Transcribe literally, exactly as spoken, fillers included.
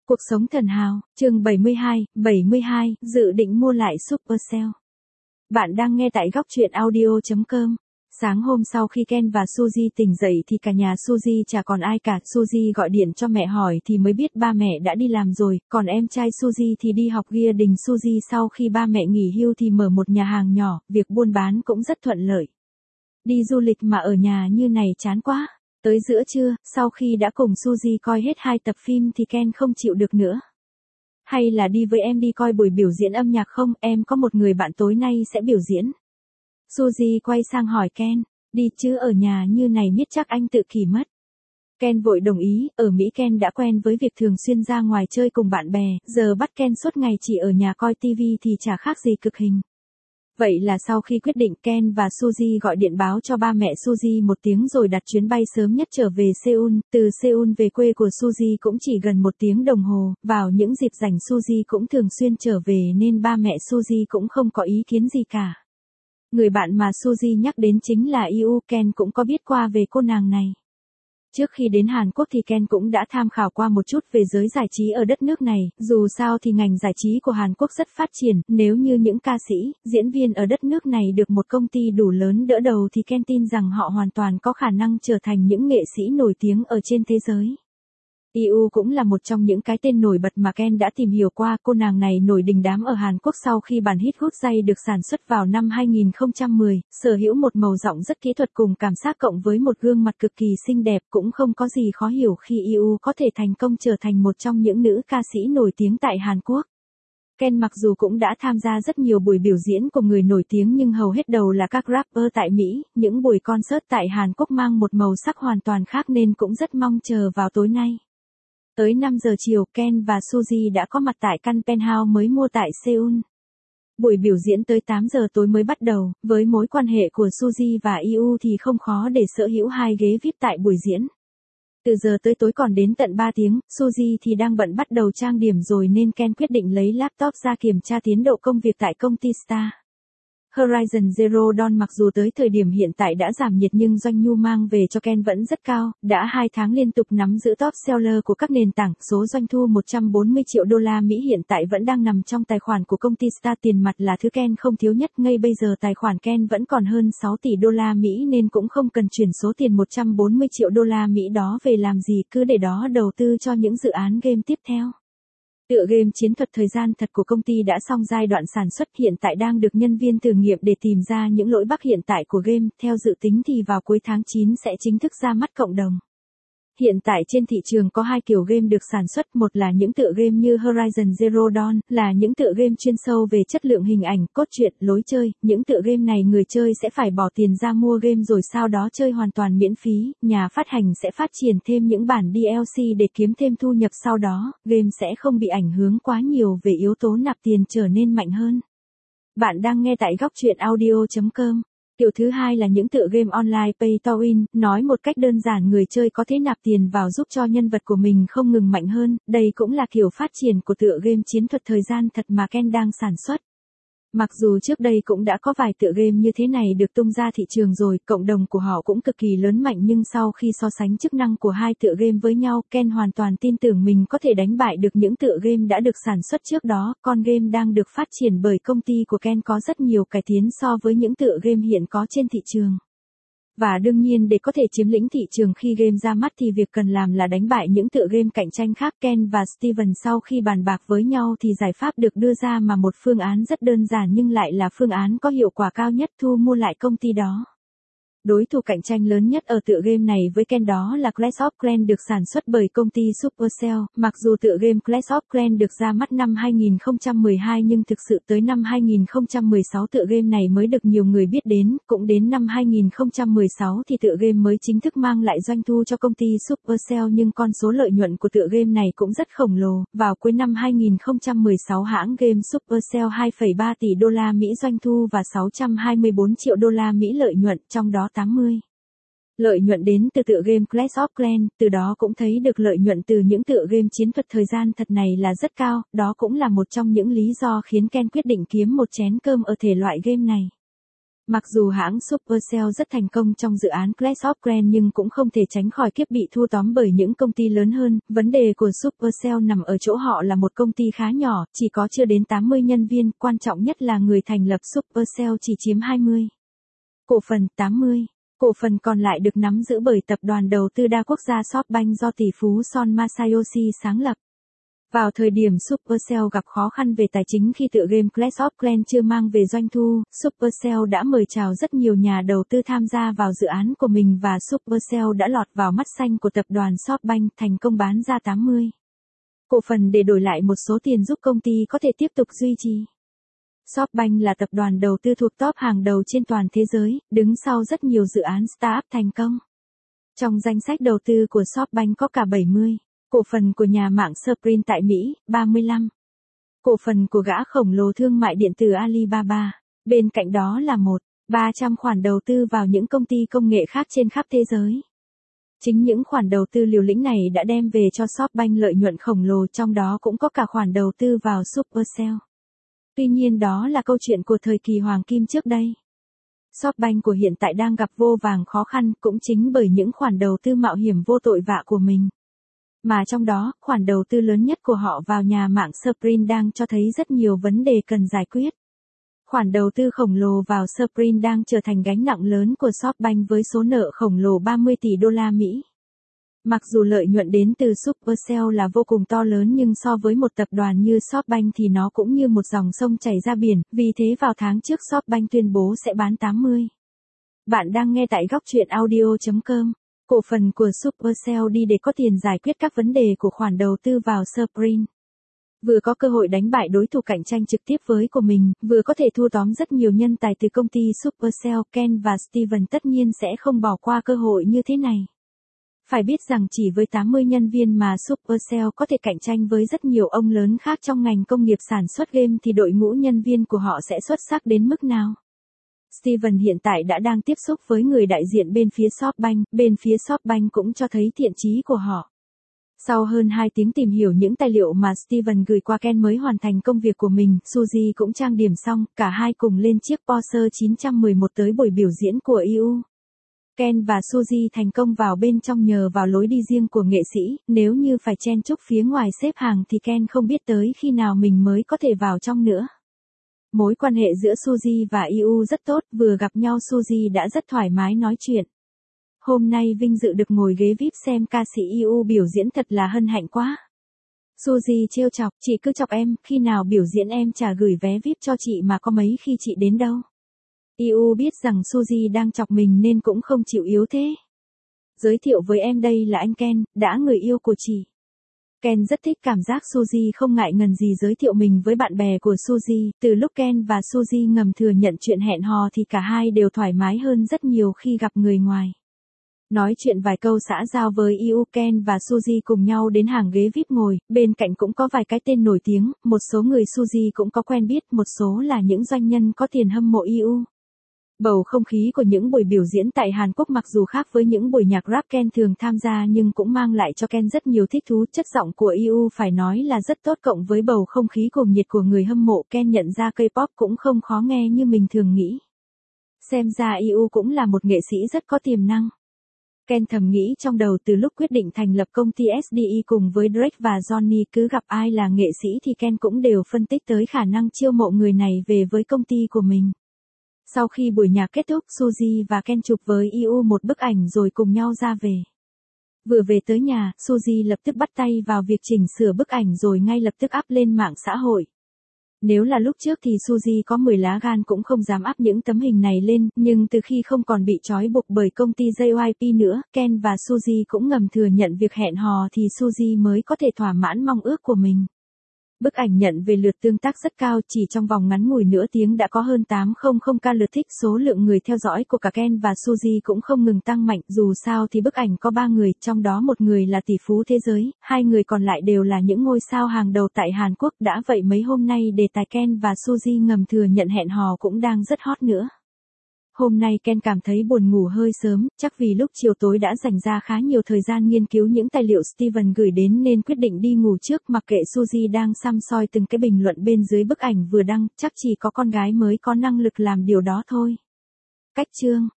Cuộc sống thần hào, chương bảy mươi hai, bảy mươi hai, dự định mua lại Supercell. Bạn đang nghe tại góc truyện audio chấm com. Sáng hôm sau khi Ken và Suzy tỉnh dậy thì cả nhà Suzy chả còn ai cả. Suzy gọi điện cho mẹ hỏi thì mới biết ba mẹ đã đi làm rồi, còn em trai Suzy thì đi học gia đình. Suzy sau khi ba mẹ nghỉ hưu thì mở một nhà hàng nhỏ, việc buôn bán cũng rất thuận lợi. Đi du lịch mà ở nhà như này chán quá. Tới giữa trưa, sau khi đã cùng Suzy coi hết hai tập phim thì Ken không chịu được nữa. Hay là đi với em đi coi buổi biểu diễn âm nhạc không, em có một người bạn tối nay sẽ biểu diễn. Suzy quay sang hỏi Ken, đi chứ ở nhà như này biết chắc anh tự kỷ mất. Ken vội đồng ý, ở Mỹ Ken đã quen với việc thường xuyên ra ngoài chơi cùng bạn bè, giờ bắt Ken suốt ngày chỉ ở nhà coi tivi thì chả khác gì cực hình. Vậy là sau khi quyết định, Ken và Suzy gọi điện báo cho ba mẹ Suzy một tiếng rồi đặt chuyến bay sớm nhất trở về Seoul. Từ Seoul về quê của Suzy cũng chỉ gần một tiếng đồng hồ, vào những dịp rảnh Suzy cũng thường xuyên trở về nên ba mẹ Suzy cũng không có ý kiến gì cả. Người bạn mà Suzy nhắc đến chính là Yu. Ken cũng có biết qua về cô nàng này. Trước khi đến Hàn Quốc thì Ken cũng đã tham khảo qua một chút về giới giải trí ở đất nước này, dù sao thì ngành giải trí của Hàn Quốc rất phát triển, nếu như những ca sĩ, diễn viên ở đất nước này được một công ty đủ lớn đỡ đầu thì Ken tin rằng họ hoàn toàn có khả năng trở thành những nghệ sĩ nổi tiếng ở trên thế giới. Yu cũng là một trong những cái tên nổi bật mà Ken đã tìm hiểu qua. Cô nàng này nổi đình đám ở Hàn Quốc sau khi bản hit Good Day được sản xuất vào năm hai nghìn không trăm mười, sở hữu một màu giọng rất kỹ thuật cùng cảm giác cộng với một gương mặt cực kỳ xinh đẹp. Cũng không có gì khó hiểu khi Yu có thể thành công trở thành một trong những nữ ca sĩ nổi tiếng tại Hàn Quốc. Ken mặc dù cũng đã tham gia rất nhiều buổi biểu diễn của người nổi tiếng nhưng hầu hết đầu là các rapper tại Mỹ, những buổi concert tại Hàn Quốc mang một màu sắc hoàn toàn khác nên cũng rất mong chờ vào tối nay. Tới năm giờ chiều, Ken và Suzy đã có mặt tại căn penthouse mới mua tại Seoul. Buổi biểu diễn tới tám giờ tối mới bắt đầu, với mối quan hệ của Suzy và Yu thì không khó để sở hữu hai ghế vi ai pi tại buổi diễn. Từ giờ tới tối còn đến tận ba tiếng, Suzy thì đang bận bắt đầu trang điểm rồi nên Ken quyết định lấy laptop ra kiểm tra tiến độ công việc tại công ty Star. Horizon Zero Dawn mặc dù tới thời điểm hiện tại đã giảm nhiệt nhưng doanh thu mang về cho Ken vẫn rất cao, đã hai tháng liên tục nắm giữ top seller của các nền tảng, số doanh thu một trăm bốn mươi triệu đô la Mỹ hiện tại vẫn đang nằm trong tài khoản của công ty Star. Tiền mặt là thứ Ken không thiếu nhất, ngay bây giờ tài khoản Ken vẫn còn hơn sáu tỷ đô la Mỹ nên cũng không cần chuyển số tiền một trăm bốn mươi triệu đô la Mỹ đó về làm gì, cứ để đó đầu tư cho những dự án game tiếp theo. Tựa game chiến thuật thời gian thật của công ty đã xong giai đoạn sản xuất, hiện tại đang được nhân viên thử nghiệm để tìm ra những lỗi bug hiện tại của game, theo dự tính thì vào cuối tháng chín sẽ chính thức ra mắt cộng đồng. Hiện tại trên thị trường có hai kiểu game được sản xuất, một là những tựa game như Horizon Zero Dawn, là những tựa game chuyên sâu về chất lượng hình ảnh, cốt truyện, lối chơi. Những tựa game này người chơi sẽ phải bỏ tiền ra mua game rồi sau đó chơi hoàn toàn miễn phí, nhà phát hành sẽ phát triển thêm những bản đê lờ xê để kiếm thêm thu nhập sau đó, game sẽ không bị ảnh hưởng quá nhiều về yếu tố nạp tiền trở nên mạnh hơn. Bạn đang nghe tại góc truyện audio chấm com. Kiểu thứ hai là những tựa game online pay to win, nói một cách đơn giản người chơi có thể nạp tiền vào giúp cho nhân vật của mình không ngừng mạnh hơn, đây cũng là kiểu phát triển của tựa game chiến thuật thời gian thật mà Ken đang sản xuất. Mặc dù trước đây cũng đã có vài tựa game như thế này được tung ra thị trường rồi, cộng đồng của họ cũng cực kỳ lớn mạnh nhưng sau khi so sánh chức năng của hai tựa game với nhau, Ken hoàn toàn tin tưởng mình có thể đánh bại được những tựa game đã được sản xuất trước đó. Con game đang được phát triển bởi công ty của Ken có rất nhiều cải tiến so với những tựa game hiện có trên thị trường. Và đương nhiên để có thể chiếm lĩnh thị trường khi game ra mắt thì việc cần làm là đánh bại những tựa game cạnh tranh khác. Ken và Steven sau khi bàn bạc với nhau thì giải pháp được đưa ra mà một phương án rất đơn giản nhưng lại là phương án có hiệu quả cao nhất: thu mua lại công ty đó. Đối thủ cạnh tranh lớn nhất ở tựa game này với Ken đó là Clash of Clans được sản xuất bởi công ty Supercell. Mặc dù tựa game Clash of Clans được ra mắt năm hai nghìn không trăm mười hai nhưng thực sự tới năm hai nghìn không trăm mười sáu tựa game này mới được nhiều người biết đến, cũng đến năm hai nghìn không trăm mười sáu thì tựa game mới chính thức mang lại doanh thu cho công ty Supercell nhưng con số lợi nhuận của tựa game này cũng rất khổng lồ. Vào cuối năm hai nghìn không trăm mười sáu hãng game Supercell hai phẩy ba tỷ đô la Mỹ doanh thu và sáu trăm hai mươi bốn triệu đô la Mỹ lợi nhuận, trong đó tám mươi lợi nhuận đến từ tựa game Clash of Clans. Từ đó cũng thấy được lợi nhuận từ những tựa game chiến thuật thời gian thật này là rất cao, đó cũng là một trong những lý do khiến Ken quyết định kiếm một chén cơm ở thể loại game này. Mặc dù hãng Supercell rất thành công trong dự án Clash of Clans nhưng cũng không thể tránh khỏi kiếp bị thâu tóm bởi những công ty lớn hơn. Vấn đề của Supercell nằm ở chỗ họ là một công ty khá nhỏ, chỉ có chưa đến tám mươi nhân viên, quan trọng nhất là người thành lập Supercell chỉ chiếm hai mươi cổ phần, tám mươi cổ phần còn lại được nắm giữ bởi tập đoàn đầu tư đa quốc gia SoftBank do tỷ phú Son Masayoshi sáng lập. Vào thời điểm Supercell gặp khó khăn về tài chính khi tựa game Clash of Clans chưa mang về doanh thu, Supercell đã mời chào rất nhiều nhà đầu tư tham gia vào dự án của mình và Supercell đã lọt vào mắt xanh của tập đoàn SoftBank, thành công bán ra tám mươi cổ phần để đổi lại một số tiền giúp công ty có thể tiếp tục duy trì. SoftBank là tập đoàn đầu tư thuộc top hàng đầu trên toàn thế giới, đứng sau rất nhiều dự án startup thành công. Trong danh sách đầu tư của SoftBank có cả bảy mươi cổ phần của nhà mạng Sprint tại Mỹ, ba mươi lăm cổ phần của gã khổng lồ thương mại điện tử Alibaba. Bên cạnh đó là một ba trăm khoản đầu tư vào những công ty công nghệ khác trên khắp thế giới. Chính những khoản đầu tư liều lĩnh này đã đem về cho SoftBank lợi nhuận khổng lồ, trong đó cũng có cả khoản đầu tư vào Supercell. Tuy nhiên đó là câu chuyện của thời kỳ hoàng kim trước đây. SoftBank của hiện tại đang gặp vô vàn khó khăn, cũng chính bởi những khoản đầu tư mạo hiểm vô tội vạ của mình. Mà trong đó, khoản đầu tư lớn nhất của họ vào nhà mạng Sprint đang cho thấy rất nhiều vấn đề cần giải quyết. Khoản đầu tư khổng lồ vào Sprint đang trở thành gánh nặng lớn của SoftBank với số nợ khổng lồ ba mươi tỷ đô la Mỹ. Mặc dù lợi nhuận đến từ Supercell là vô cùng to lớn nhưng so với một tập đoàn như SoftBank thì nó cũng như một dòng sông chảy ra biển, vì thế vào tháng trước SoftBank tuyên bố sẽ bán tám mươi. Bạn đang nghe tại góc truyện audio chấm com. Cổ phần của Supercell đi để có tiền giải quyết các vấn đề của khoản đầu tư vào Sprint. Vừa có cơ hội đánh bại đối thủ cạnh tranh trực tiếp với của mình, vừa có thể thu tóm rất nhiều nhân tài từ công ty Supercell. Ken và Steven tất nhiên sẽ không bỏ qua cơ hội như thế này. Phải biết rằng chỉ với tám mươi nhân viên mà Supercell có thể cạnh tranh với rất nhiều ông lớn khác trong ngành công nghiệp sản xuất game thì đội ngũ nhân viên của họ sẽ xuất sắc đến mức nào. Steven hiện tại đã đang tiếp xúc với người đại diện bên phía SoftBank, bên phía SoftBank cũng cho thấy thiện chí của họ. Sau hơn hai tiếng tìm hiểu những tài liệu mà Steven gửi qua Ken mới hoàn thành công việc của mình, Suzy cũng trang điểm xong, cả hai cùng lên chiếc Porsche chín một một tới buổi biểu diễn của e u. Ken và Suzy thành công vào bên trong nhờ vào lối đi riêng của nghệ sĩ, nếu như phải chen chúc phía ngoài xếp hàng thì Ken không biết tới khi nào mình mới có thể vào trong nữa. Mối quan hệ giữa Suzy và e u rất tốt, vừa gặp nhau Suzy đã rất thoải mái nói chuyện. Hôm nay vinh dự được ngồi ghế vi ai pi xem ca sĩ e u biểu diễn thật là hân hạnh quá. Suzy trêu chọc, chị cứ chọc em, khi nào biểu diễn em chả gửi vé vi ai pi cho chị mà có mấy khi chị đến đâu. e u biết rằng Suzy đang chọc mình nên cũng không chịu yếu thế. Giới thiệu với em đây là anh Ken, đã người yêu của chị. Ken rất thích cảm giác Suzy không ngại ngần gì giới thiệu mình với bạn bè của Suzy. Từ lúc Ken và Suzy ngầm thừa nhận chuyện hẹn hò thì cả hai đều thoải mái hơn rất nhiều khi gặp người ngoài. Nói chuyện vài câu xã giao với e u, Ken và Suzy cùng nhau đến hàng ghế vi ai pi ngồi, bên cạnh cũng có vài cái tên nổi tiếng, một số người Suzy cũng có quen biết, một số là những doanh nhân có tiền hâm mộ e u. Bầu không khí của những buổi biểu diễn tại Hàn Quốc mặc dù khác với những buổi nhạc rap Ken thường tham gia nhưng cũng mang lại cho Ken rất nhiều thích thú. Chất giọng của e u phải nói là rất tốt, cộng với bầu không khí cuồng nhiệt của người hâm mộ, Ken nhận ra K-pop cũng không khó nghe như mình thường nghĩ. Xem ra e u cũng là một nghệ sĩ rất có tiềm năng. Ken thầm nghĩ trong đầu từ lúc quyết định thành lập công ty ét đê e cùng với Drake và Johnny, cứ gặp ai là nghệ sĩ thì Ken cũng đều phân tích tới khả năng chiêu mộ người này về với công ty của mình. Sau khi buổi nhạc kết thúc, Suzy và Ken chụp với e u một bức ảnh rồi cùng nhau ra về. Vừa về tới nhà, Suzy lập tức bắt tay vào việc chỉnh sửa bức ảnh rồi ngay lập tức up lên mạng xã hội. Nếu là lúc trước thì Suzy có mười lá gan cũng không dám up những tấm hình này lên, nhưng từ khi không còn bị trói buộc bởi công ty gi i pê nữa, Ken và Suzy cũng ngầm thừa nhận việc hẹn hò thì Suzy mới có thể thỏa mãn mong ước của mình. Bức ảnh nhận về lượt tương tác rất cao, chỉ trong vòng ngắn ngủi nửa tiếng đã có hơn tám trăm k lượt thích. Số lượng người theo dõi của cả Ken và Suzy cũng không ngừng tăng mạnh, dù sao thì bức ảnh có ba người, trong đó một người là tỷ phú thế giới, hai người còn lại đều là những ngôi sao hàng đầu tại Hàn Quốc. Đã vậy mấy hôm nay đề tài Ken và Suzy ngầm thừa nhận hẹn hò cũng đang rất hot nữa. Hôm nay Ken cảm thấy buồn ngủ hơi sớm, chắc vì lúc chiều tối đã dành ra khá nhiều thời gian nghiên cứu những tài liệu Steven gửi đến nên quyết định đi ngủ trước, mặc kệ Suzy đang săm soi từng cái bình luận bên dưới bức ảnh vừa đăng, chắc chỉ có con gái mới có năng lực làm điều đó thôi. Cách chương